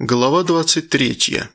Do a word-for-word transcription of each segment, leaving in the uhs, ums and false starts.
Глава двадцать третья.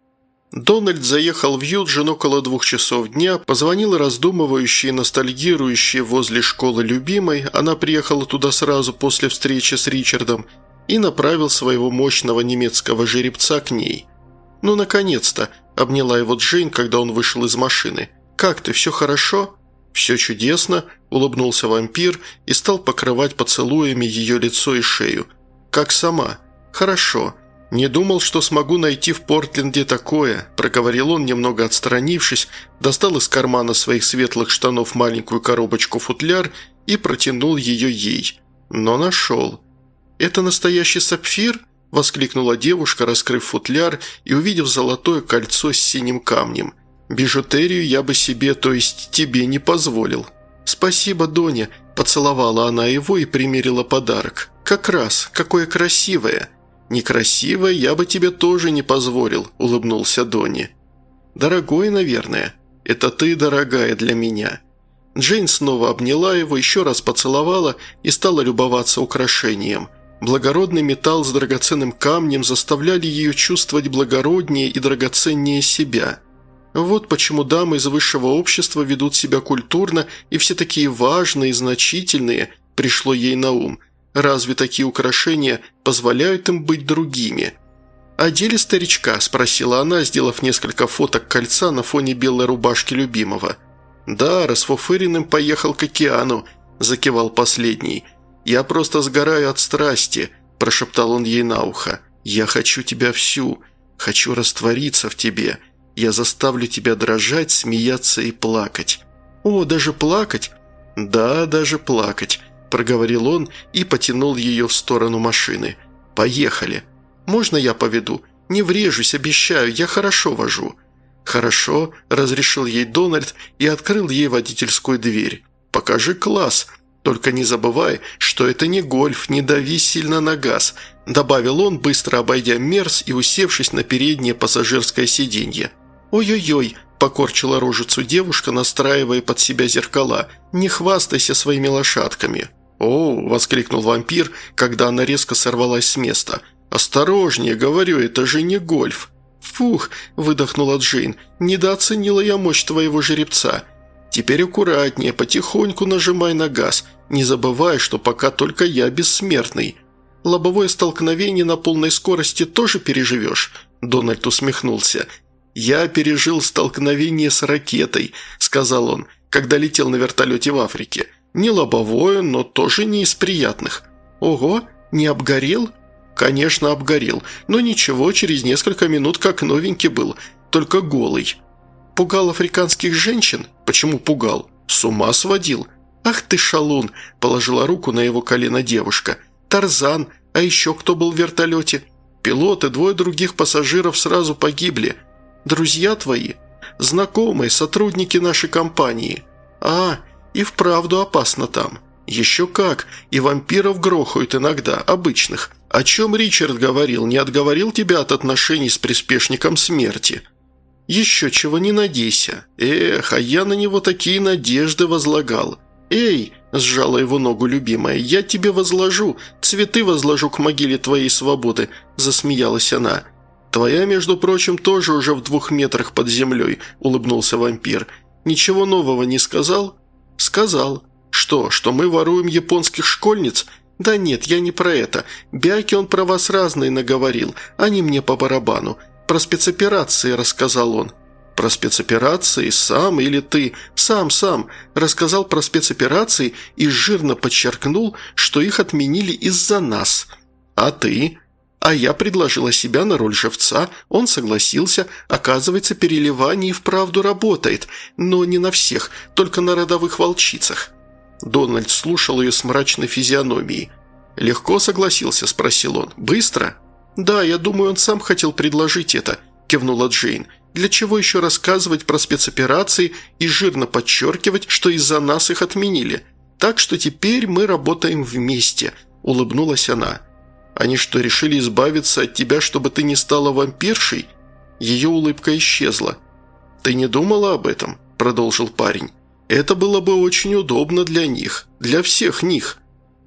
Дональд заехал в Юджин около двух часов дня, позвонил раздумывающей и ностальгирующей возле школы любимой, она приехала туда сразу после встречи с Ричардом, и направил своего мощного немецкого жеребца к ней. «Ну, наконец-то!» – обняла его Джейн, когда он вышел из машины. «Как ты, все хорошо?» «Все чудесно», – улыбнулся вампир и стал покрывать поцелуями ее лицо и шею. «Как сама?» «Хорошо». «Не думал, что смогу найти в Портленде такое», – проговорил он, немного отстранившись, достал из кармана своих светлых штанов маленькую коробочку-футляр и протянул ее ей. Но нашел. «Это настоящий сапфир?» – воскликнула девушка, раскрыв футляр и увидев золотое кольцо с синим камнем. «Бижутерию я бы себе, то есть тебе, не позволил». «Спасибо, Доня», – поцеловала она его и примерила подарок. «Как раз, какое красивое!» «Некрасиво я бы тебе тоже не позволил», – улыбнулся Донни. «Дорогой, наверное. Это ты, дорогая, для меня». Джейн снова обняла его, еще раз поцеловала и стала любоваться украшением. Благородный металл с драгоценным камнем заставляли ее чувствовать благороднее и драгоценнее себя. Вот почему дамы из высшего общества ведут себя культурно и все такие важные и значительные, пришло ей на ум. Разве такие украшения позволяют им быть другими? «О деле старичка?» – спросила она, сделав несколько фоток кольца на фоне белой рубашки любимого. «Да, расфуфыренным поехал к океану», – закивал последний. «Я просто сгораю от страсти», – прошептал он ей на ухо. «Я хочу тебя всю, хочу раствориться в тебе. Я заставлю тебя дрожать, смеяться и плакать». «О, даже плакать?» «Да, даже плакать», – проговорил он и потянул ее в сторону машины. «Поехали». «Можно я поведу? Не врежусь, обещаю, я хорошо вожу». «Хорошо», – разрешил ей Дональд и открыл ей водительскую дверь. «Покажи класс. Только не забывай, что это не гольф, не дави сильно на газ», – добавил он, быстро обойдя Мерс и усевшись на переднее пассажирское сиденье. «Ой-ой-ой», – покорчила рожицу девушка, настраивая под себя зеркала. «Не хвастайся своими лошадками». «О!» – воскликнул вампир, когда она резко сорвалась с места. «Осторожнее, говорю, это же не гольф». «Фух!» – выдохнула Джейн. «Недооценила я мощь твоего жеребца. Теперь аккуратнее, потихоньку нажимай на газ. Не забывай, что пока только я бессмертный». «Лобовое столкновение на полной скорости тоже переживешь?» – Дональд усмехнулся. «Я пережил столкновение с ракетой», – сказал он, – «когда летел на вертолете в Африке. Не лобовое, но тоже не из приятных». «Ого, не обгорел?» «Конечно, обгорел, но ничего, через несколько минут как новенький был, только голый». «Пугал африканских женщин? Почему пугал? С ума сводил?» «Ах ты шалун!» – положила руку на его колено девушка. «Тарзан, а еще кто был в вертолете?» «Пилот и двое других пассажиров сразу погибли». «Друзья твои?» «Знакомые, сотрудники нашей компании». «А, и вправду опасно там». «Еще как, и вампиров грохают иногда, обычных. О чем Ричард говорил, не отговорил тебя от отношений с приспешником смерти?» «Еще чего не надейся. Эх, а я на него такие надежды возлагал». «Эй!» – сжала его ногу любимая. «Я тебе возложу, цветы возложу к могиле твоей свободы», – засмеялась она. «Твоя, между прочим, тоже уже в двух метрах под землей», – улыбнулся вампир. «Ничего нового не сказал?» «Сказал». «Что, что мы воруем японских школьниц?» «Да нет, я не про это. Бяки он про вас разные наговорил, они мне по барабану. Про спецоперации рассказал он». «Про спецоперации? Сам или ты?» «Сам, сам. Рассказал про спецоперации и жирно подчеркнул, что их отменили из-за нас». «А ты?» «А я предложила себя на роль живца, он согласился. Оказывается, переливание и вправду работает, но не на всех, только на родовых волчицах». Дональд слушал ее с мрачной физиономией. «Легко согласился?» – спросил он. «Быстро?» «Да, я думаю, он сам хотел предложить это», – кивнула Джейн. «Для чего еще рассказывать про спецоперации и жирно подчеркивать, что из-за нас их отменили? Так что теперь мы работаем вместе», – улыбнулась она. «Они что, решили избавиться от тебя, чтобы ты не стала вампиршей?» Ее улыбка исчезла. «Ты не думала об этом?» – продолжил парень. «Это было бы очень удобно для них, для всех них».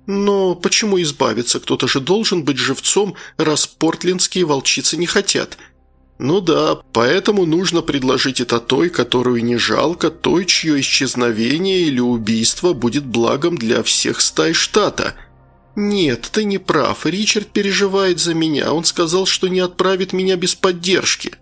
«Но почему избавиться? Кто-то же должен быть живцом, раз портлендские волчицы не хотят». «Ну да, поэтому нужно предложить это той, которую не жалко, той, чье исчезновение или убийство будет благом для всех стай штата». «Нет, ты не прав. Ричард переживает за меня. Он сказал, что не отправит меня без поддержки».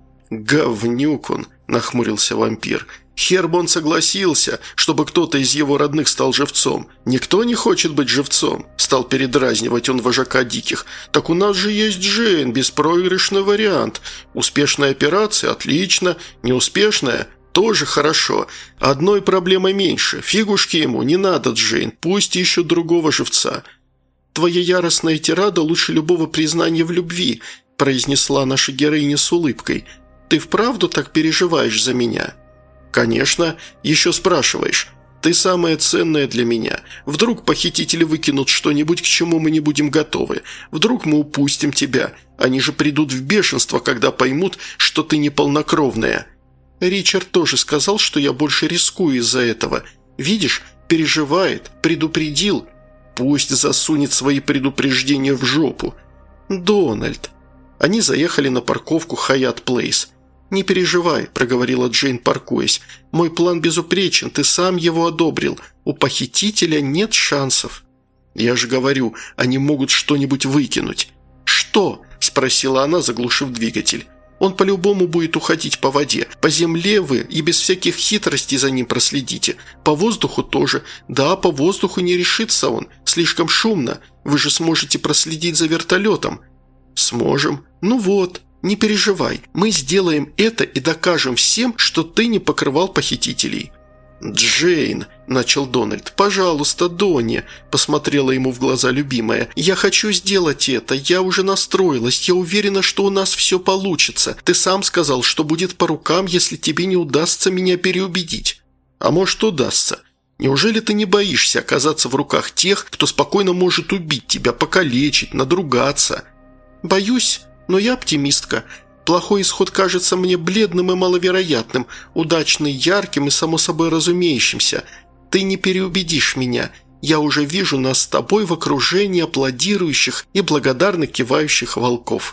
«Говнюк он», – нахмурился вампир. «Хер бы он согласился, чтобы кто-то из его родных стал живцом. Никто не хочет быть живцом», – стал передразнивать он вожака диких. «Так у нас же есть Джейн, беспроигрышный вариант. Успешная операция – отлично. Неуспешная – тоже хорошо. Одной проблемой меньше. Фигушки ему, не надо, Джейн, пусть ищут другого живца». «Твоя яростная тирада лучше любого признания в любви», – произнесла наша героиня с улыбкой. «Ты вправду так переживаешь за меня?» «Конечно. Еще спрашиваешь. Ты самое ценное для меня. Вдруг похитители выкинут что-нибудь, к чему мы не будем готовы. Вдруг мы упустим тебя. Они же придут в бешенство, когда поймут, что ты не полнокровная». «Ричард тоже сказал, что я больше рискую из-за этого. Видишь, переживает, предупредил». «Пусть засунет свои предупреждения в жопу». «Дональд». Они заехали на парковку Хаят Плейс. «Не переживай», – проговорила Джейн, паркуясь. «Мой план безупречен, ты сам его одобрил. У похитителя нет шансов». «Я же говорю, они могут что-нибудь выкинуть». «Что?» – спросила она, заглушив двигатель. «Он по-любому будет уходить по воде. По земле вы и без всяких хитростей за ним проследите. По воздуху тоже. Да, по воздуху не решится он. Слишком шумно. Вы же сможете проследить за вертолетом». «Сможем. Ну вот». «Не переживай, мы сделаем это и докажем всем, что ты не покрывал похитителей». «Джейн», – начал Дональд, – «пожалуйста, Донни», – посмотрела ему в глаза любимая. «Я хочу сделать это, я уже настроилась, я уверена, что у нас все получится. Ты сам сказал, что будет по рукам, если тебе не удастся меня переубедить». «А может, удастся. Неужели ты не боишься оказаться в руках тех, кто спокойно может убить тебя, покалечить, надругаться?» «Боюсь. Но я оптимистка. Плохой исход кажется мне бледным и маловероятным, удачный, ярким и само собой разумеющимся. Ты не переубедишь меня. Я уже вижу нас с тобой в окружении аплодирующих и благодарно кивающих волков».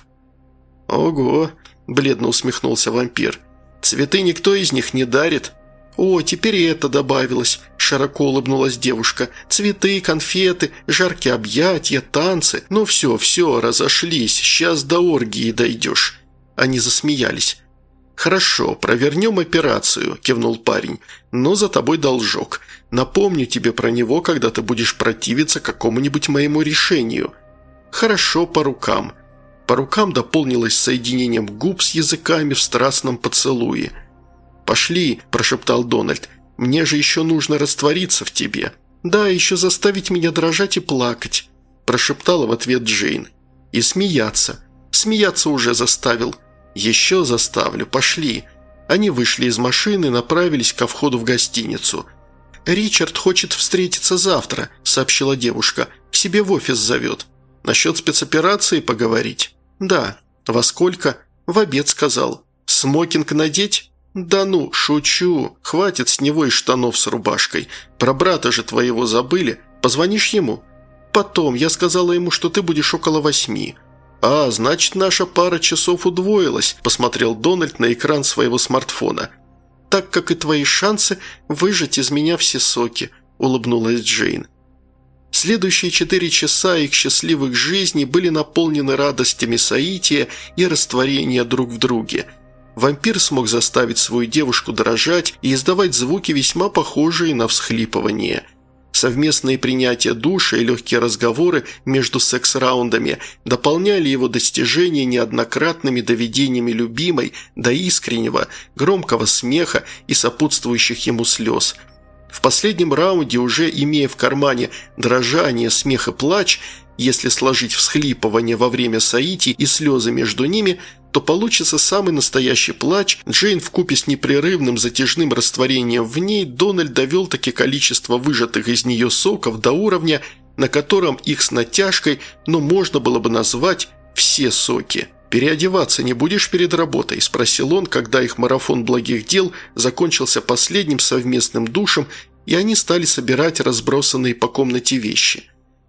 «Ого!» – бледно усмехнулся вампир. «Цветы никто из них не дарит?» «О, теперь и это добавилось», – широко улыбнулась девушка. «Цветы, конфеты, жаркие объятия, танцы. Ну все, все, разошлись, сейчас до оргии дойдешь». Они засмеялись. «Хорошо, провернем операцию», – кивнул парень. «Но за тобой должок. Напомню тебе про него, когда ты будешь противиться какому-нибудь моему решению». «Хорошо, по рукам». По рукам дополнилось соединением губ с языками в страстном поцелуе. «Пошли», – прошептал Дональд. «Мне же еще нужно раствориться в тебе». «Да, еще заставить меня дрожать и плакать», – прошептала в ответ Джейн. «И смеяться. Смеяться уже заставил». «Еще заставлю. Пошли». Они вышли из машины и направились ко входу в гостиницу. «Ричард хочет встретиться завтра», – сообщила девушка. «К себе в офис зовет». «Насчет спецоперации поговорить?» «Да». «Во сколько?» «В обед», – сказал. «Смокинг надеть?» «Да ну, шучу. Хватит с него и штанов с рубашкой. Про брата же твоего забыли. Позвонишь ему?» «Потом. Я сказала ему, что ты будешь около восьми». «А, значит, наша пара часов удвоилась», – посмотрел Дональд на экран своего смартфона. «Так как и твои шансы выжать из меня все соки», – улыбнулась Джейн. Следующие четыре часа их счастливых жизней были наполнены радостями соития и растворения друг в друге. Вампир смог заставить свою девушку дрожать и издавать звуки, весьма похожие на всхлипывание. Совместные принятия душа и легкие разговоры между секс-раундами дополняли его достижения неоднократными доведениями любимой до искреннего, громкого смеха и сопутствующих ему слез. В последнем раунде, уже имея в кармане дрожание, смех и плач, если сложить всхлипывание во время соитий и слезы между ними, то получится самый настоящий плач. Джейн вкупе с непрерывным затяжным растворением в ней Дональд довел таки количество выжатых из нее соков до уровня, на котором их с натяжкой, но можно было бы назвать все соки. «Переодеваться не будешь перед работой?» – спросил он, когда их марафон благих дел закончился последним совместным душем, и они стали собирать разбросанные по комнате вещи.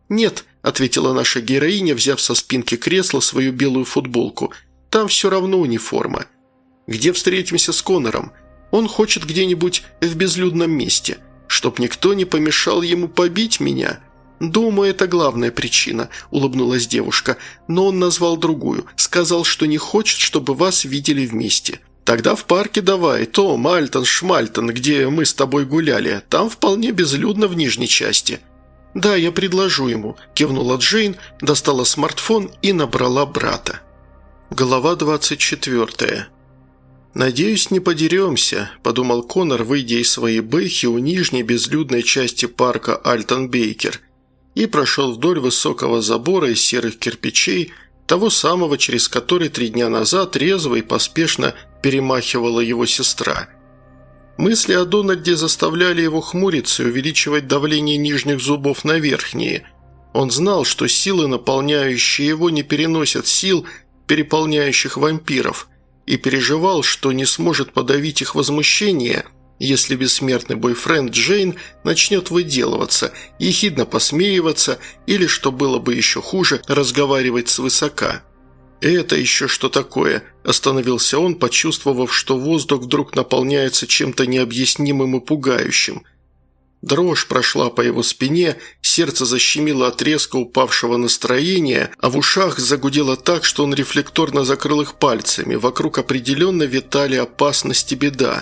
«Нет», – ответила наша героиня, взяв со спинки кресла свою белую футболку. «Там все равно униформа». «Где встретимся с Конором? Он хочет где-нибудь в безлюдном месте, чтоб никто не помешал ему побить меня». «Думаю, это главная причина», – улыбнулась девушка, но он назвал другую, сказал, что не хочет, чтобы вас видели вместе. «Тогда в парке давай, то Мальтон, Шмальтон, где мы с тобой гуляли, там вполне безлюдно в нижней части». «Да, я предложу ему», – кивнула Джейн, достала смартфон и набрала брата. Глава двадцать четвертая. «Надеюсь, не подеремся», – подумал Конор, выйдя из своей бэхи у нижней безлюдной части парка Альтон-Бейкер, и прошел вдоль высокого забора из серых кирпичей, того самого, через который три дня назад резво и поспешно перемахивала его сестра. Мысли о Дональде заставляли его хмуриться и увеличивать давление нижних зубов на верхние. Он знал, что силы, наполняющие его, не переносят сил, переполняющих вампиров, и переживал, что не сможет подавить их возмущение, если бессмертный бойфренд Джейн начнет выделываться, ехидно посмеиваться или, что было бы еще хуже, разговаривать свысока. «Это еще что такое?» – остановился он, почувствовав, что воздух вдруг наполняется чем-то необъяснимым и пугающим. Дрожь прошла по его спине, сердце защемило от резко упавшего настроения, а в ушах загудело так, что он рефлекторно закрыл их пальцами. Вокруг определенно витали опасность и беда.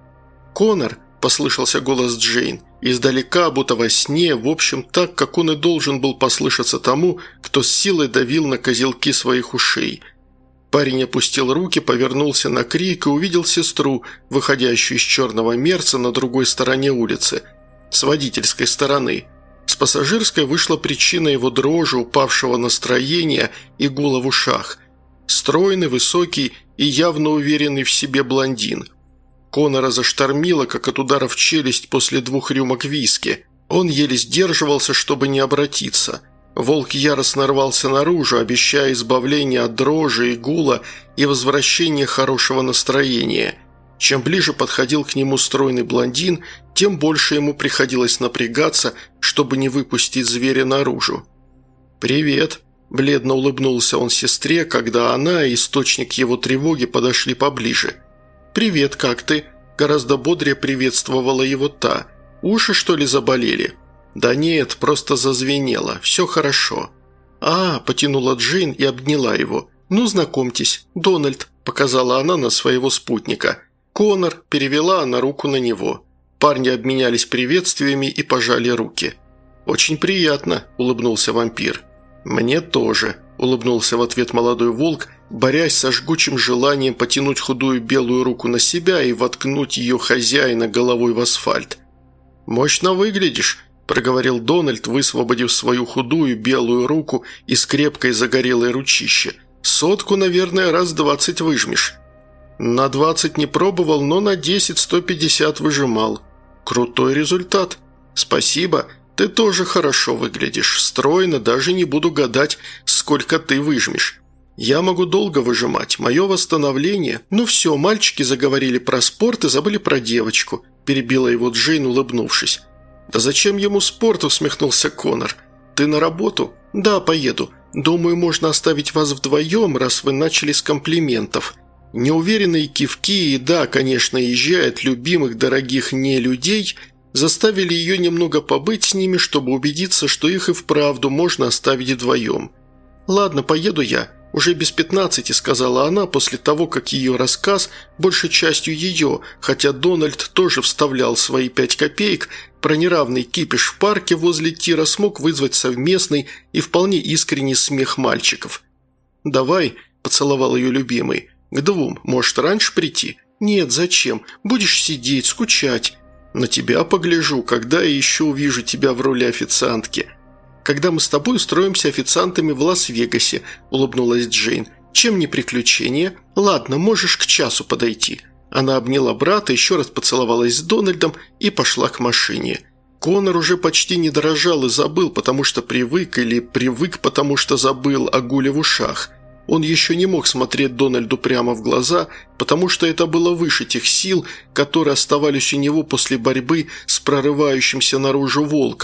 «Конор!» – послышался голос Джейн. Издалека, будто во сне, в общем, так, как он и должен был послышаться тому, кто с силой давил на козелки своих ушей. Парень опустил руки, повернулся на крик и увидел сестру, выходящую из черного мерца на другой стороне улицы, с водительской стороны. С пассажирской вышла причина его дрожи, упавшего настроения и гула в ушах. Стройный, высокий и явно уверенный в себе блондин. Конора заштормило, как от удара в челюсть после двух рюмок виски. Он еле сдерживался, чтобы не обратиться. Волк яростно рвался наружу, обещая избавление от дрожи и гула и возвращение хорошего настроения. Чем ближе подходил к нему стройный блондин, тем больше ему приходилось напрягаться, чтобы не выпустить зверя наружу. «Привет», – бледно улыбнулся он сестре, когда она и источник его тревоги подошли поближе. «Привет, как ты?» – гораздо бодрее приветствовала его та. «Уши, что ли, заболели?» «Да нет, просто зазвенело. Все хорошо». «А», – потянула Джейн и обняла его. «Ну, знакомьтесь, Дональд», – показала она на своего спутника. «Конор», – перевела она руку на него. Парни обменялись приветствиями и пожали руки. «Очень приятно», – улыбнулся вампир. «Мне тоже», – улыбнулся в ответ молодой волк, борясь со жгучим желанием потянуть худую белую руку на себя и воткнуть ее хозяина головой в асфальт. «Мощно выглядишь», – проговорил Дональд, высвободив свою худую белую руку из крепкой загорелой ручища. «Сотку, наверное, раз двадцать выжмешь». «На двадцать не пробовал, но на десять сто пятьдесят выжимал». «Крутой результат». «Спасибо. Ты тоже хорошо выглядишь. Стройно, даже не буду гадать, сколько ты выжмешь». «Я могу долго выжимать. Мое восстановление...» «Ну все, мальчики заговорили про спорт и забыли про девочку», – перебила его Джейн, улыбнувшись. «Да зачем ему спорт?» – усмехнулся Конор. «Ты на работу?» «Да, поеду. Думаю, можно оставить вас вдвоем, раз вы начали с комплиментов». Неуверенные кивки и, да, конечно, езжая от любимых, дорогих не людей, заставили ее немного побыть с ними, чтобы убедиться, что их и вправду можно оставить вдвоем. «Ладно, поеду я. Уже без пятнадцати», – сказала она после того, как ее рассказ, большей частью ее, хотя Дональд тоже вставлял свои пять копеек, про неравный кипиш в парке возле тира смог вызвать совместный и вполне искренний смех мальчиков. «Давай», – поцеловал ее любимый. «К двум. Может, раньше прийти?» «Нет, зачем? Будешь сидеть, скучать». «На тебя погляжу, когда я еще увижу тебя в роли официантки». «Когда мы с тобой устроимся официантами в Лас-Вегасе», – улыбнулась Джейн. «Чем не приключение? Ладно, можешь к часу подойти». Она обняла брата, еще раз поцеловалась с Дональдом и пошла к машине. Конор уже почти не дрожал и забыл, потому что привык, или привык, потому что забыл о гуле в ушах. Он еще не мог смотреть Дональду прямо в глаза, потому что это было выше тех сил, которые оставались у него после борьбы с прорывающимся наружу волком,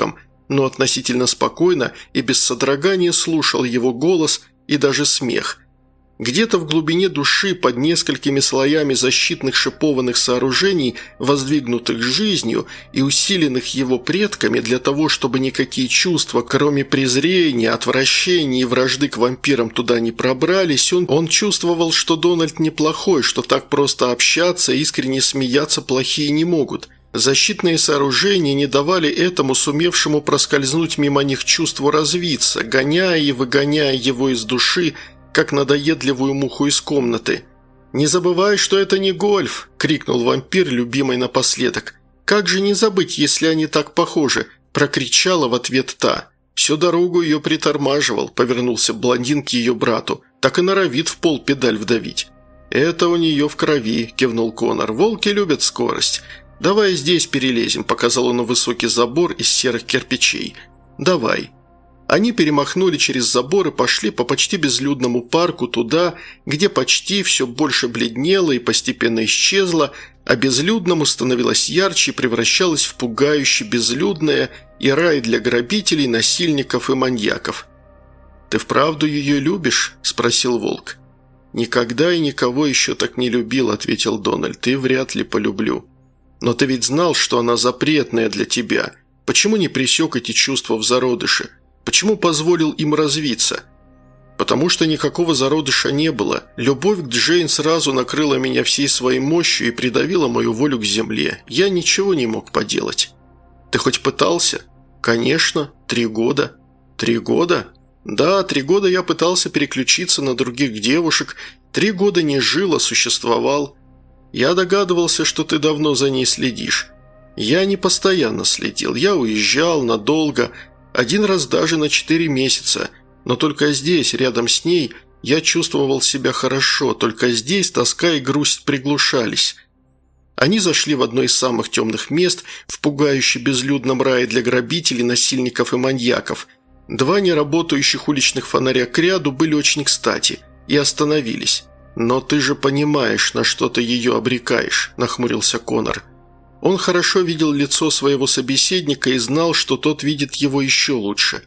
но относительно спокойно и без содрогания слушал его голос и даже смех. Где-то в глубине души, под несколькими слоями защитных шипованных сооружений, воздвигнутых жизнью и усиленных его предками для того, чтобы никакие чувства, кроме презрения, отвращения и вражды к вампирам, туда не пробрались, он, он чувствовал, что Дональд неплохой, что так просто общаться и искренне смеяться плохие не могут. Защитные сооружения не давали этому сумевшему проскользнуть мимо них чувству развиться, гоняя и выгоняя его из души, как надоедливую муху из комнаты. «Не забывай, что это не гольф!» – крикнул вампир, любимый напоследок. «Как же не забыть, если они так похожи?» – прокричала в ответ та. Всю дорогу ее притормаживал, повернулся блондин к ее брату. Так и норовит в пол педаль вдавить. «Это у нее в крови», – кивнул Конор. «Волки любят скорость. Давай здесь перелезем», – показал он на высокий забор из серых кирпичей. «Давай». Они перемахнули через забор и пошли по почти безлюдному парку туда, где почти все больше бледнело и постепенно исчезло, а безлюдному становилось ярче и превращалось в пугающе безлюдное и рай для грабителей, насильников и маньяков. «Ты вправду ее любишь?» – спросил Волк. «Никогда и никого еще так не любил», – ответил Дональд, – «и вряд ли полюблю. Но ты ведь знал, что она запретная для тебя. Почему не пресек эти чувства в зародыше? Почему позволил им развиться?» «Потому что никакого зародыша не было. Любовь к Джейн сразу накрыла меня всей своей мощью и придавила мою волю к земле. Я ничего не мог поделать». «Ты хоть пытался?» «Конечно. Три года». «Три года?» «Да, три года я пытался переключиться на других девушек. Три года не жил, а существовал. Я догадывался, что ты давно за ней следишь. Я не постоянно следил. Я уезжал надолго, один раз даже на четыре месяца. Но только здесь, рядом с ней, я чувствовал себя хорошо. Только здесь тоска и грусть приглушались». Они зашли в одно из самых темных мест в пугающе безлюдном рае для грабителей, насильников и маньяков. Два неработающих уличных фонаря к ряду были очень кстати и остановились. «Но ты же понимаешь, на что ты ее обрекаешь», – нахмурился Конор. Он хорошо видел лицо своего собеседника и знал, что тот видит его еще лучше.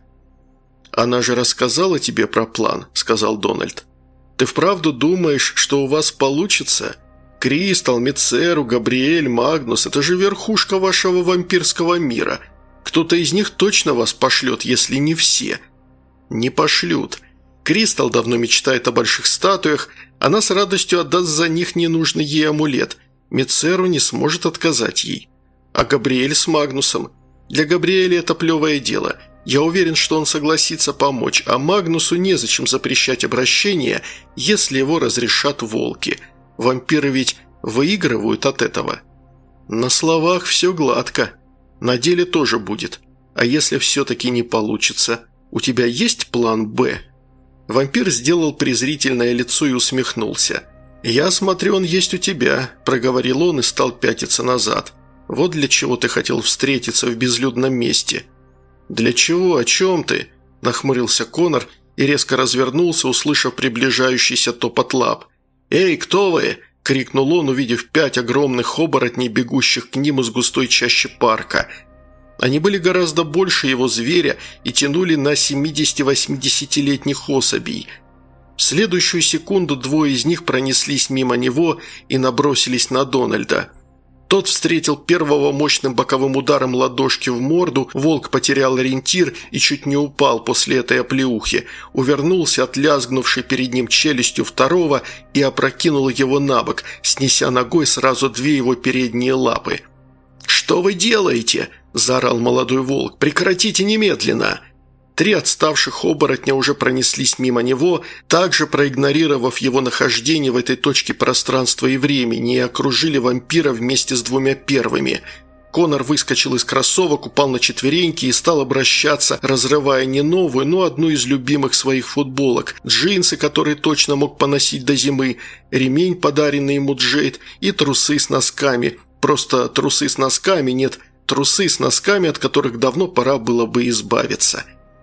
«Она же рассказала тебе про план», – сказал Дональд. «Ты вправду думаешь, что у вас получится? Кристал, Мицеру, Габриэль, Магнус – это же верхушка вашего вампирского мира. Кто-то из них точно вас пошлет, если не все». «Не пошлют. Кристал давно мечтает о больших статуях, она с радостью отдаст за них ненужный ей амулет. Мицеру не сможет отказать ей. А Габриэль с Магнусом? Для Габриэля это плевое дело. Я уверен, что он согласится помочь, а Магнусу незачем запрещать обращение, если его разрешат волки. Вампиры ведь выигрывают от этого». «На словах все гладко. На деле тоже будет. А если все-таки не получится? У тебя есть план «Б»?» Вампир сделал презрительное лицо и усмехнулся. «Я смотрю, он есть у тебя», – проговорил он и стал пятиться назад. «Вот для чего ты хотел встретиться в безлюдном месте». «Для чего? О чем ты?» – нахмурился Конор и резко развернулся, услышав приближающийся топот лап. «Эй, кто вы?» – крикнул он, увидев пять огромных оборотней, бегущих к ним из густой чащи парка. Они были гораздо больше его зверя и тянули на семидесяти-восьмидесятилетних особей. В следующую секунду двое из них пронеслись мимо него и набросились на Дональда. Тот встретил первого мощным боковым ударом ладошки в морду, волк потерял ориентир и чуть не упал после этой оплеухи, увернулся от лязгнувшей перед ним челюстью второго и опрокинул его на бок, снеся ногой сразу две его передние лапы. «Что вы делаете?» – заорал молодой волк. «Прекратите немедленно!» Три отставших оборотня уже пронеслись мимо него, также проигнорировав его нахождение в этой точке пространства и времени, и окружили вампира вместе с двумя первыми. Конор выскочил из кроссовок, упал на четвереньки и стал обращаться, разрывая не новую, но одну из любимых своих футболок, джинсы, которые точно мог поносить до зимы, ремень, подаренный ему Джейд, и трусы с носками. Просто трусы с носками, нет, трусы с носками, от которых давно пора было бы избавиться.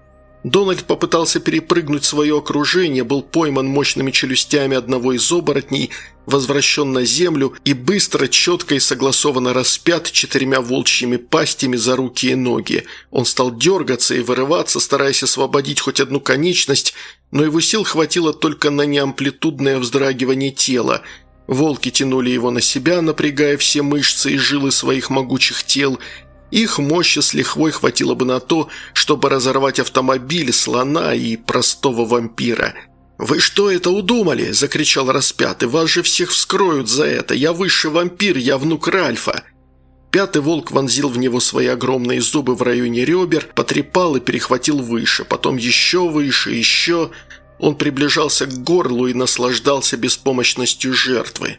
Дональд попытался перепрыгнуть свое окружение, был пойман мощными челюстями одного из оборотней, возвращен на землю и быстро, четко и согласованно распят четырьмя волчьими пастями за руки и ноги. Он стал дергаться и вырываться, стараясь освободить хоть одну конечность, но его сил хватило только на неамплитудное вздрагивание тела. Волки тянули его на себя, напрягая все мышцы и жилы своих могучих тел. Их мощи с лихвой хватило бы на то, чтобы разорвать автомобиль, слона и простого вампира. «Вы что это удумали?» – закричал распятый. «Вас же всех вскроют за это! Я высший вампир, я внук Ральфа!» Пятый волк вонзил в него свои огромные зубы в районе ребер, потрепал и перехватил выше, потом еще выше, еще. Он приближался к горлу и наслаждался беспомощностью жертвы.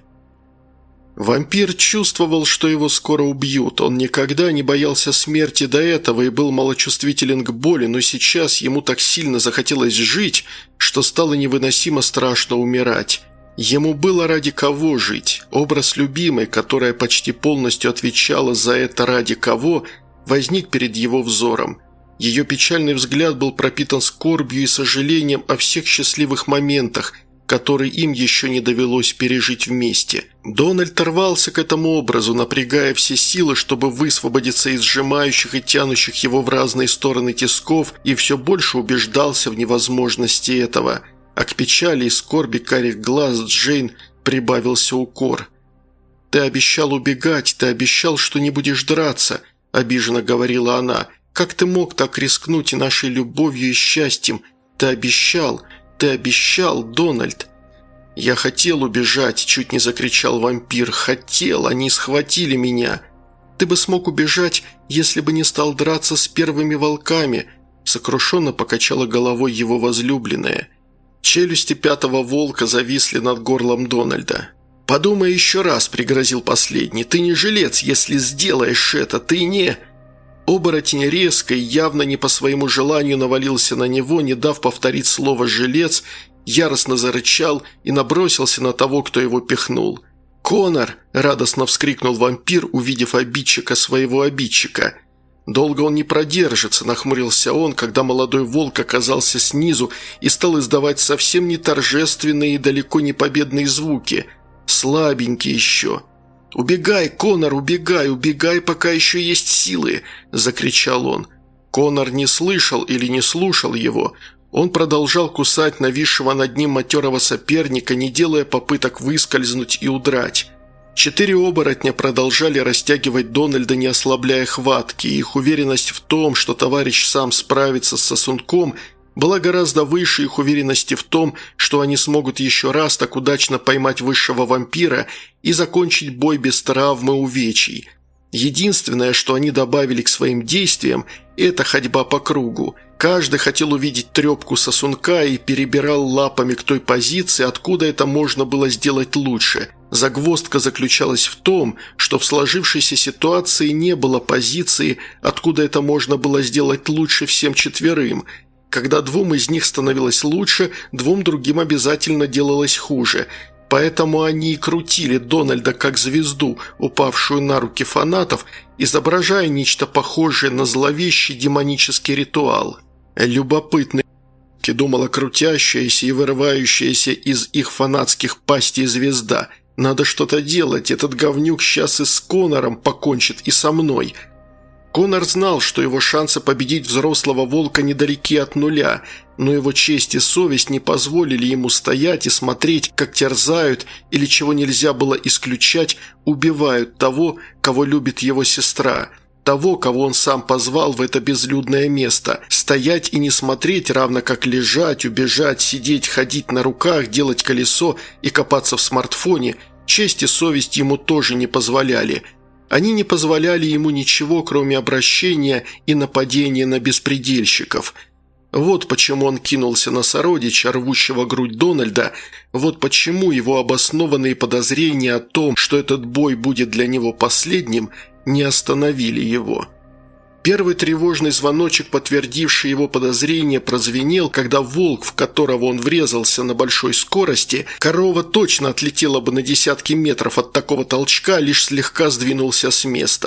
Вампир чувствовал, что его скоро убьют. Он никогда не боялся смерти до этого и был малочувствителен к боли, но сейчас ему так сильно захотелось жить, что стало невыносимо страшно умирать. Ему было ради кого жить. Образ любимой, которая почти полностью отвечала за это ради кого, возник перед его взором. Ее печальный взгляд был пропитан скорбью и сожалением о всех счастливых моментах, который им еще не довелось пережить вместе. Дональд рвался к этому образу, напрягая все силы, чтобы высвободиться из сжимающих и тянущих его в разные стороны тисков, и все больше убеждался в невозможности этого. А к печали и скорби карих глаз Джейн прибавился укор. «Ты обещал убегать, ты обещал, что не будешь драться», – обиженно говорила она. «Как ты мог так рискнуть и нашей любовью и счастьем? Ты обещал...» «Ты обещал, Дональд!» «Я хотел убежать!» – чуть не закричал вампир. «Хотел! Они схватили меня!» «Ты бы смог убежать, если бы не стал драться с первыми волками!» – сокрушенно покачала головой его возлюбленная. Челюсти пятого волка зависли над горлом Дональда. «Подумай еще раз!» – пригрозил последний. «Ты не жилец, если сделаешь это! Ты не...» Оборотень резко и явно не по своему желанию навалился на него, не дав повторить слово «жилец», яростно зарычал и набросился на того, кто его пихнул. «Конор!» – радостно вскрикнул вампир, увидев обидчика своего обидчика. «Долго он не продержится», – нахмурился он, когда молодой волк оказался снизу и стал издавать совсем не торжественные и далеко не победные звуки. Слабенький еще. «Убегай, Конор, убегай, убегай, пока еще есть силы!» – закричал он. Конор не слышал или не слушал его. Он продолжал кусать нависшего над ним матерого соперника, не делая попыток выскользнуть и удрать. Четыре оборотня продолжали растягивать Дональда, не ослабляя хватки, и их уверенность в том, что товарищ сам справится с сосунком, была гораздо выше их уверенности в том, что они смогут еще раз так удачно поймать высшего вампира и закончить бой без травмы и увечий. Единственное, что они добавили к своим действиям – это ходьба по кругу. Каждый хотел увидеть трепку сосунка и перебирал лапами к той позиции, откуда это можно было сделать лучше. Загвоздка заключалась в том, что в сложившейся ситуации не было позиции, откуда это можно было сделать лучше всем четверым. Когда двум из них становилось лучше, двум другим обязательно делалось хуже. Поэтому они и крутили Дональда как звезду, упавшую на руки фанатов, изображая нечто похожее на зловещий демонический ритуал. «Любопытный», – думала крутящаяся и вырывающаяся из их фанатских пастей звезда. «Надо что-то делать, этот говнюк сейчас и с Конором покончит, и со мной». Конор знал, что его шансы победить взрослого волка недалеки от нуля, но его честь и совесть не позволили ему стоять и смотреть, как терзают, или чего нельзя было исключать, убивают того, кого любит его сестра, того, кого он сам позвал в это безлюдное место. Стоять и не смотреть, равно как лежать, убежать, сидеть, ходить на руках, делать колесо и копаться в смартфоне, честь и совесть ему тоже не позволяли. Они не позволяли ему ничего, кроме обращения и нападения на беспредельщиков. Вот почему он кинулся на сородича, рвущего грудь Дональда, вот почему его обоснованные подозрения о том, что этот бой будет для него последним, не остановили его. Первый тревожный звоночек, подтвердивший его подозрение, прозвенел, когда волк, в которого он врезался на большой скорости, корова точно отлетела бы на десятки метров от такого толчка, лишь слегка сдвинулся с места.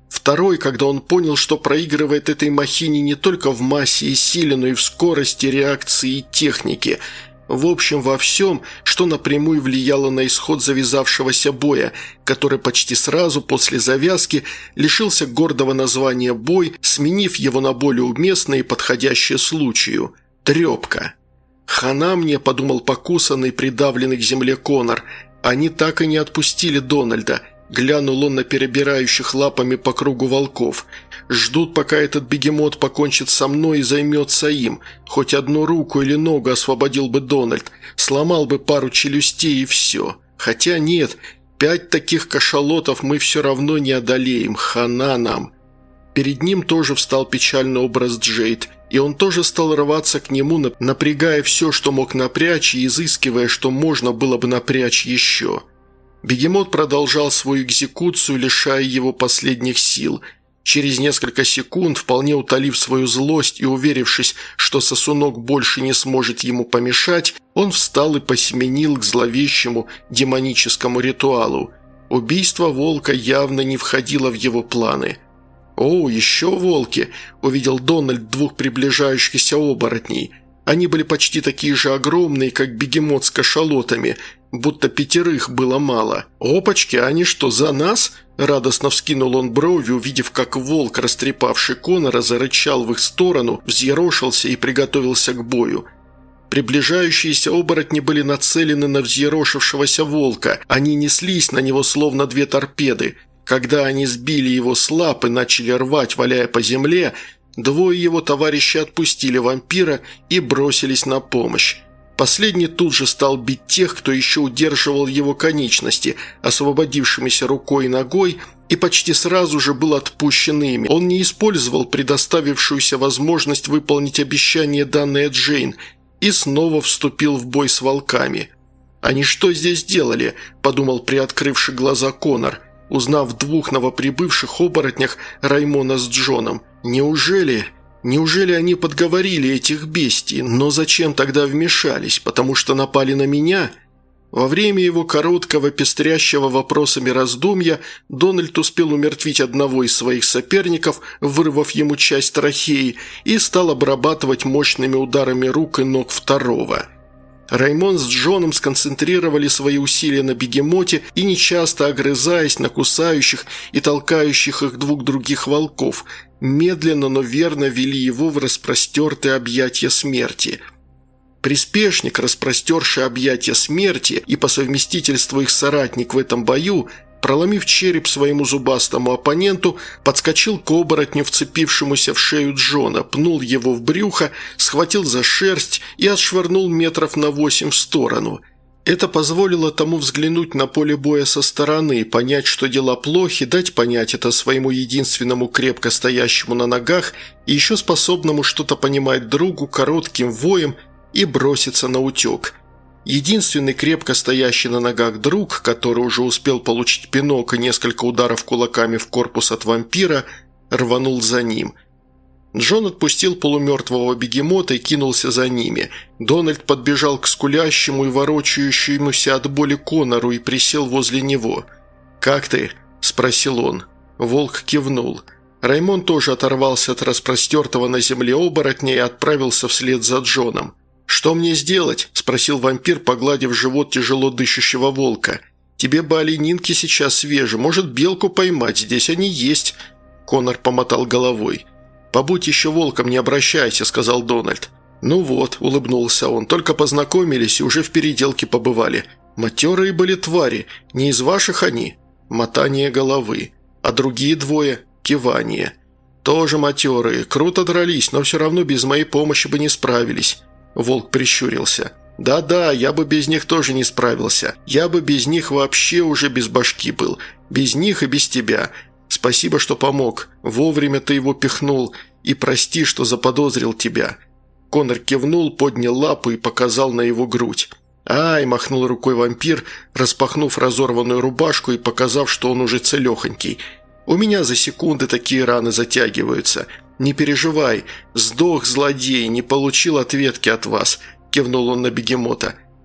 Второй, когда он понял, что проигрывает этой махине не только в массе и силе, но и в скорости реакции и технике. В общем, во всем, что напрямую влияло на исход завязавшегося боя, который почти сразу после завязки лишился гордого названия «бой», сменив его на более уместное и подходящее случаю – «трепка». «Хана мне», – подумал покусанный, придавленный к земле Конор, – «они так и не отпустили Дональда». Глянул он на перебирающих лапами по кругу волков. «Ждут, пока этот бегемот покончит со мной и займется им. Хоть одну руку или ногу освободил бы Дональд, сломал бы пару челюстей и все. Хотя нет, пять таких кашалотов мы все равно не одолеем. Хана нам». Перед ним тоже встал печальный образ Джейд, и он тоже стал рваться к нему, напрягая все, что мог напрячь, и изыскивая, что можно было бы напрячь еще. Бегемот продолжал свою экзекуцию, лишая его последних сил. Через несколько секунд, вполне утолив свою злость и уверившись, что сосунок больше не сможет ему помешать, он встал и посеменил к зловещему демоническому ритуалу. Убийство волка явно не входило в его планы. «О, еще волки!» – увидел Дональд двух приближающихся оборотней. Они были почти такие же огромные, как бегемот с кашалотами, будто пятерых было мало. «Опачки, они что, за нас?» – радостно вскинул он брови, увидев, как волк, растрепавший Конора, зарычал в их сторону, взъерошился и приготовился к бою. Приближающиеся оборотни были нацелены на взъерошившегося волка, они неслись на него словно две торпеды. Когда они сбили его с лап и начали рвать, валяя по земле, двое его товарищей отпустили вампира и бросились на помощь. Последний тут же стал бить тех, кто еще удерживал его конечности, освободившимися рукой и ногой, и почти сразу же был отпущен ими. Он не использовал предоставившуюся возможность выполнить обещание, данное Джейн, и снова вступил в бой с волками. «Они что здесь делали?» – подумал приоткрывший глаза Конор, узнав в двух новоприбывших оборотнях Раймона с Джоном. «Неужели...» Неужели они подговорили этих бестий, но зачем тогда вмешались, потому что напали на меня?» Во время его короткого, пестрящего вопросами раздумья Дональд успел умертвить одного из своих соперников, вырвав ему часть трахеи, и стал обрабатывать мощными ударами рук и ног второго. Раймон с Джоном сконцентрировали свои усилия на бегемоте и, нечасто огрызаясь на кусающих и толкающих их двух других волков, медленно, но верно вели его в распростертые объятия смерти. Приспешник, распростерший объятия смерти и по совместительству их соратник в этом бою, проломив череп своему зубастому оппоненту, подскочил к оборотню, вцепившемуся в шею Джона, пнул его в брюхо, схватил за шерсть и отшвырнул метров на восемь в сторону. Это позволило тому взглянуть на поле боя со стороны, понять, что дела плохи, дать понять это своему единственному крепко стоящему на ногах и еще способному что-то понимать другу коротким воем и броситься на утек. Единственный крепко стоящий на ногах друг, который уже успел получить пинок и несколько ударов кулаками в корпус от вампира, рванул за ним. Джон отпустил полумертвого бегемота и кинулся за ними. Дональд подбежал к скулящему и ворочающемуся от боли Конору и присел возле него. «Как ты?» – спросил он. Волк кивнул. Раймон тоже оторвался от распростертого на земле оборотня и отправился вслед за Джоном. «Что мне сделать?» – спросил вампир, погладив живот тяжело дышащего волка. «Тебе бы оленинки сейчас свежи, может, белку поймать, здесь они есть». Конор помотал головой. «Побудь еще волком, не обращайся», – сказал Дональд. «Ну вот», – улыбнулся он, – «только познакомились и уже в переделке побывали. Матерые были твари, не из ваших они?» Мотание головы. «А другие двое?» Кивание. «Тоже матерые, круто дрались, но все равно без моей помощи бы не справились». Волк прищурился. «Да-да, я бы без них тоже не справился. Я бы без них вообще уже без башки был. Без них и без тебя. Спасибо, что помог. Вовремя ты его пихнул. И прости, что заподозрил тебя». Конор кивнул, поднял лапу и показал на его грудь. «Ай!» – махнул рукой вампир, распахнув разорванную рубашку и показав, что он уже целехонький. «У меня за секунды такие раны затягиваются. Не переживай. Сдох злодей, не получил ответки от вас», – кивнул он на бегемота.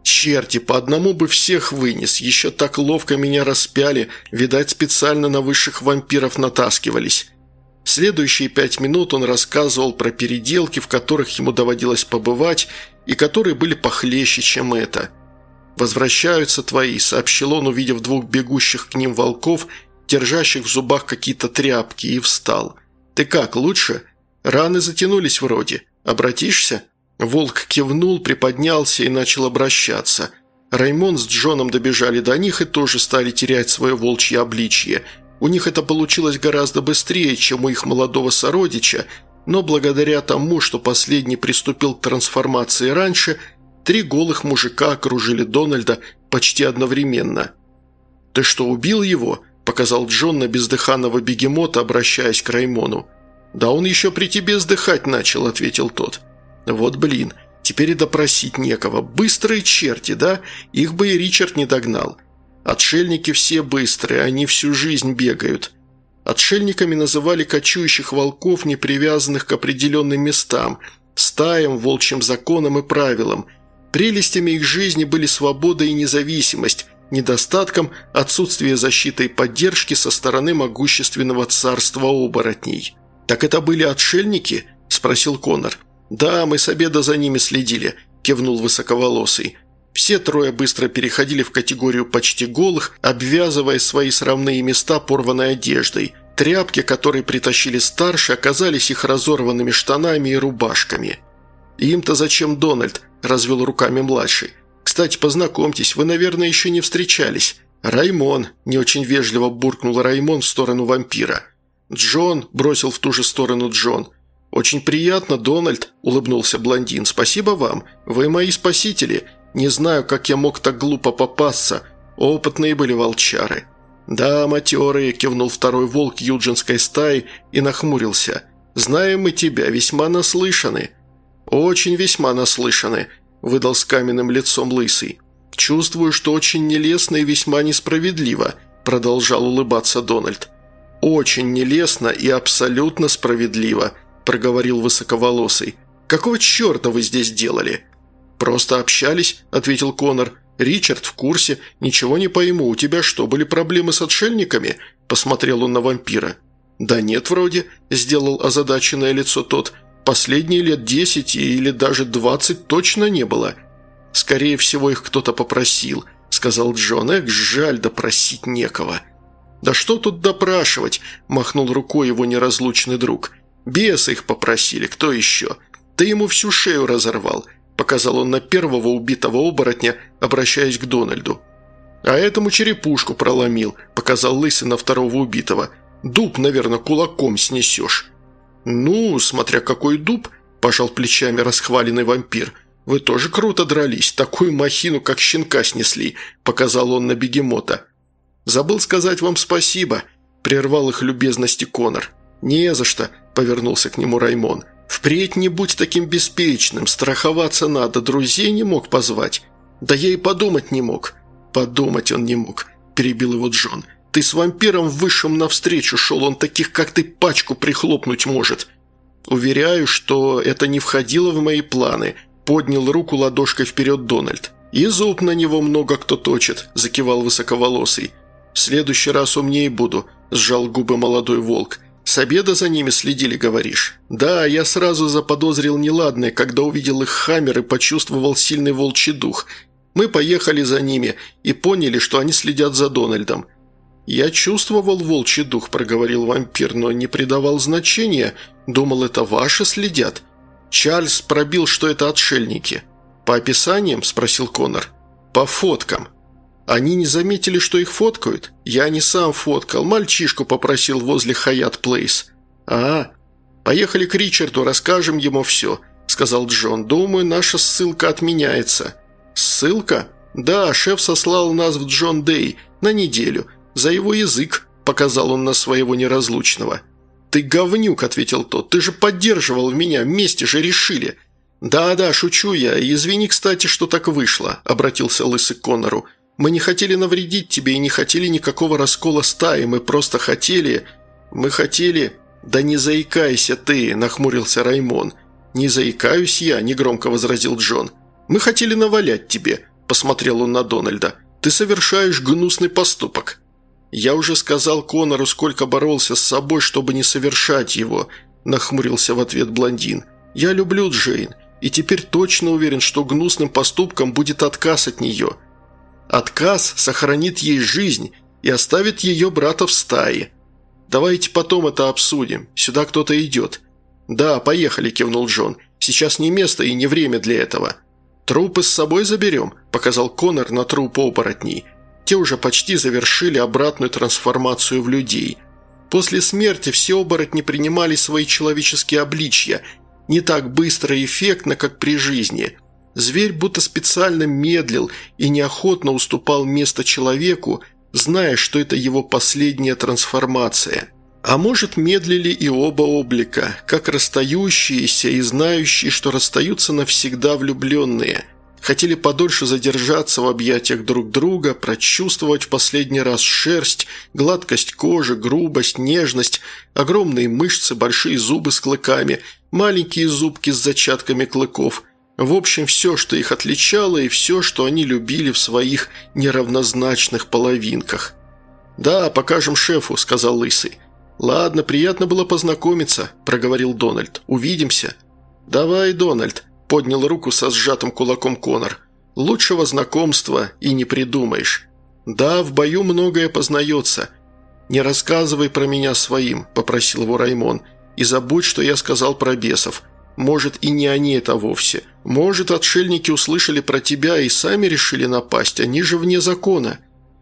«Черти, по одному бы всех вынес, еще так ловко меня распяли, видать, специально на высших вампиров натаскивались». Следующие пять минут он рассказывал про переделки, в которых ему доводилось побывать, и которые были похлеще, чем это. «Возвращаются твои», — сообщил он, увидев двух бегущих к ним волков, держащих в зубах какие-то тряпки, и встал. «Ты как, лучше? Раны затянулись вроде. Обратишься?» Волк кивнул, приподнялся и начал обращаться. Раймон с Джоном добежали до них и тоже стали терять свое волчье обличье. У них это получилось гораздо быстрее, чем у их молодого сородича, но благодаря тому, что последний приступил к трансформации раньше, три голых мужика окружили Дональда почти одновременно. «Ты что, убил его?» – показал Джон на бездыханного бегемота, обращаясь к Раймону. «Да он еще при тебе сдыхать начал», – ответил тот. «Вот блин, теперь и допросить некого. Быстрые черти, да? Их бы и Ричард не догнал. Отшельники все быстрые, они всю жизнь бегают». Отшельниками называли кочующих волков, не привязанных к определенным местам, стаям, волчьим законам и правилам. Прелестями их жизни были свобода и независимость, недостатком – отсутствие защиты и поддержки со стороны могущественного царства оборотней. «Так это были отшельники?» – спросил Конор. «Да, мы с обеда за ними следили», – кивнул высоковолосый. Все трое быстро переходили в категорию почти голых, обвязывая свои срамные места порванной одеждой. Тряпки, которые притащили старше, оказались их разорванными штанами и рубашками. «Им-то зачем Дональд?» – развел руками младший. «Кстати, познакомьтесь, вы, наверное, еще не встречались». «Раймон», – не очень вежливо буркнул Раймон в сторону вампира. «Джон», – бросил в ту же сторону Джон. «Очень приятно, Дональд», – улыбнулся блондин. «Спасибо вам, вы мои спасители. Не знаю, как я мог так глупо попасться. Опытные были волчары». «Да, матерые», – кивнул второй волк юджинской стаи и нахмурился. «Знаем мы тебя, весьма наслышаны». «Очень весьма наслышаны», – выдал с каменным лицом лысый. «Чувствую, что очень нелестно и весьма несправедливо», – продолжал улыбаться Дональд. «Очень нелестно и абсолютно справедливо», – проговорил высоковолосый. «Какого черта вы здесь делали?» «Просто общались», – ответил Конор. «Ричард в курсе. Ничего не пойму. У тебя что, были проблемы с отшельниками?» – посмотрел он на вампира. «Да нет, вроде», – сделал озадаченное лицо тот. «Последние лет десять или даже двадцать точно не было». «Скорее всего, их кто-то попросил», – сказал Джон. «Эх, жаль, допросить некого». «Да что тут допрашивать?» – махнул рукой его неразлучный друг. «Бесы их попросили. Кто еще? Ты ему всю шею разорвал». – показал он на первого убитого оборотня, обращаясь к Дональду. «А этому черепушку проломил», – показал лысый на второго убитого. «Дуб, наверное, кулаком снесешь». «Ну, смотря какой дуб», – пожал плечами расхваленный вампир. «Вы тоже круто дрались, такую махину, как щенка снесли», – показал он на бегемота. «Забыл сказать вам спасибо», – прервал их любезности Конор. «Не за что», – повернулся к нему Раймон. «Впредь не будь таким беспечным, страховаться надо, друзей не мог позвать». «Да я и подумать не мог». «Подумать он не мог», – перебил его Джон. «Ты с вампиром высшим навстречу шел, он таких, как ты, пачку прихлопнуть может». «Уверяю, что это не входило в мои планы», – поднял руку ладошкой вперед Дональд. «И зуб на него много кто точит», – закивал высоковолосый. «В следующий раз умнее буду», – сжал губы молодой волк. «С обеда за ними следили, говоришь?» «Да, я сразу заподозрил неладное, когда увидел их хаммер и почувствовал сильный волчий дух. Мы поехали за ними и поняли, что они следят за Дональдом». «Я чувствовал волчий дух», – проговорил вампир, но не придавал значения. Думал, это ваши следят. Чарльз пробил, что это отшельники. «По описаниям?» – спросил Конор. «По фоткам». «Они не заметили, что их фоткают?» «Я не сам фоткал, мальчишку попросил возле Хаят Плейс». «А, поехали к Ричарду, расскажем ему все», – сказал Джон. «Думаю, наша ссылка отменяется». «Ссылка?» «Да, шеф сослал нас в Джон Дэй на неделю. За его язык», – показал он на своего неразлучного. «Ты говнюк», – ответил тот. «Ты же поддерживал меня, вместе же решили». «Да-да, шучу я. И извини, кстати, что так вышло», – обратился лысый к Конору. «Мы не хотели навредить тебе и не хотели никакого раскола стаи, мы просто хотели... Мы хотели...» «Да не заикайся ты», – нахмурился Раймон. «Не заикаюсь я», – негромко возразил Джон. «Мы хотели навалять тебе». – посмотрел он на Дональда. «Ты совершаешь гнусный поступок». «Я уже сказал Конору, сколько боролся с собой, чтобы не совершать его», – нахмурился в ответ блондин. «Я люблю Джейн, и теперь точно уверен, что гнусным поступком будет отказ от нее. Отказ сохранит ей жизнь и оставит ее брата в стае. Давайте потом это обсудим. Сюда кто-то идет». «Да, поехали», – кивнул Джон. «Сейчас не место и не время для этого». «Трупы с собой заберем», – показал Конор на труп оборотней. Те уже почти завершили обратную трансформацию в людей. После смерти все оборотни принимали свои человеческие обличья, не так быстро и эффектно, как при жизни. Зверь будто специально медлил и неохотно уступал место человеку, зная, что это его последняя трансформация. А может, медлили и оба облика, как расстающиеся и знающие, что расстаются навсегда влюбленные. Хотели подольше задержаться в объятиях друг друга, прочувствовать в последний раз шерсть, гладкость кожи, грубость, нежность, огромные мышцы, большие зубы с клыками, маленькие зубки с зачатками клыков. В общем, все, что их отличало, и все, что они любили в своих неравнозначных половинках. «Да, покажем шефу», – сказал Лысый. «Ладно, приятно было познакомиться», – проговорил Дональд. «Увидимся». «Давай, Дональд», – поднял руку со сжатым кулаком Конор. «Лучшего знакомства и не придумаешь. Да, в бою многое познается. Не рассказывай про меня своим», – попросил его Раймон. «И забудь, что я сказал про бесов. Может, и не они это вовсе. Может, отшельники услышали про тебя и сами решили напасть, они же вне закона.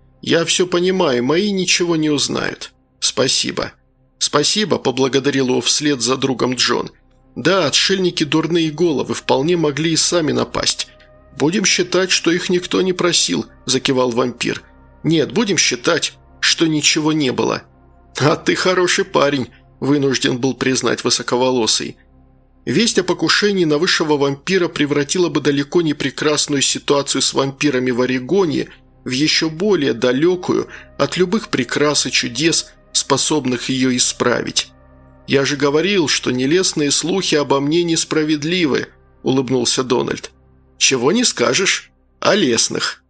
Я все понимаю, мои ничего не узнают. Спасибо». «Спасибо», – поблагодарил его вслед за другом Джон. «Да, отшельники дурные головы, вполне могли и сами напасть. Будем считать, что их никто не просил», – закивал вампир. «Нет, будем считать, что ничего не было». «А ты хороший парень», – вынужден был признать высоковолосый. Весть о покушении на высшего вампира превратила бы далеко не прекрасную ситуацию с вампирами в Орегоне в еще более далекую от любых прекрас и чудес, способных ее исправить. «Я же говорил, что нелестные слухи обо мне несправедливы», – улыбнулся Дональд. «Чего не скажешь о лесных».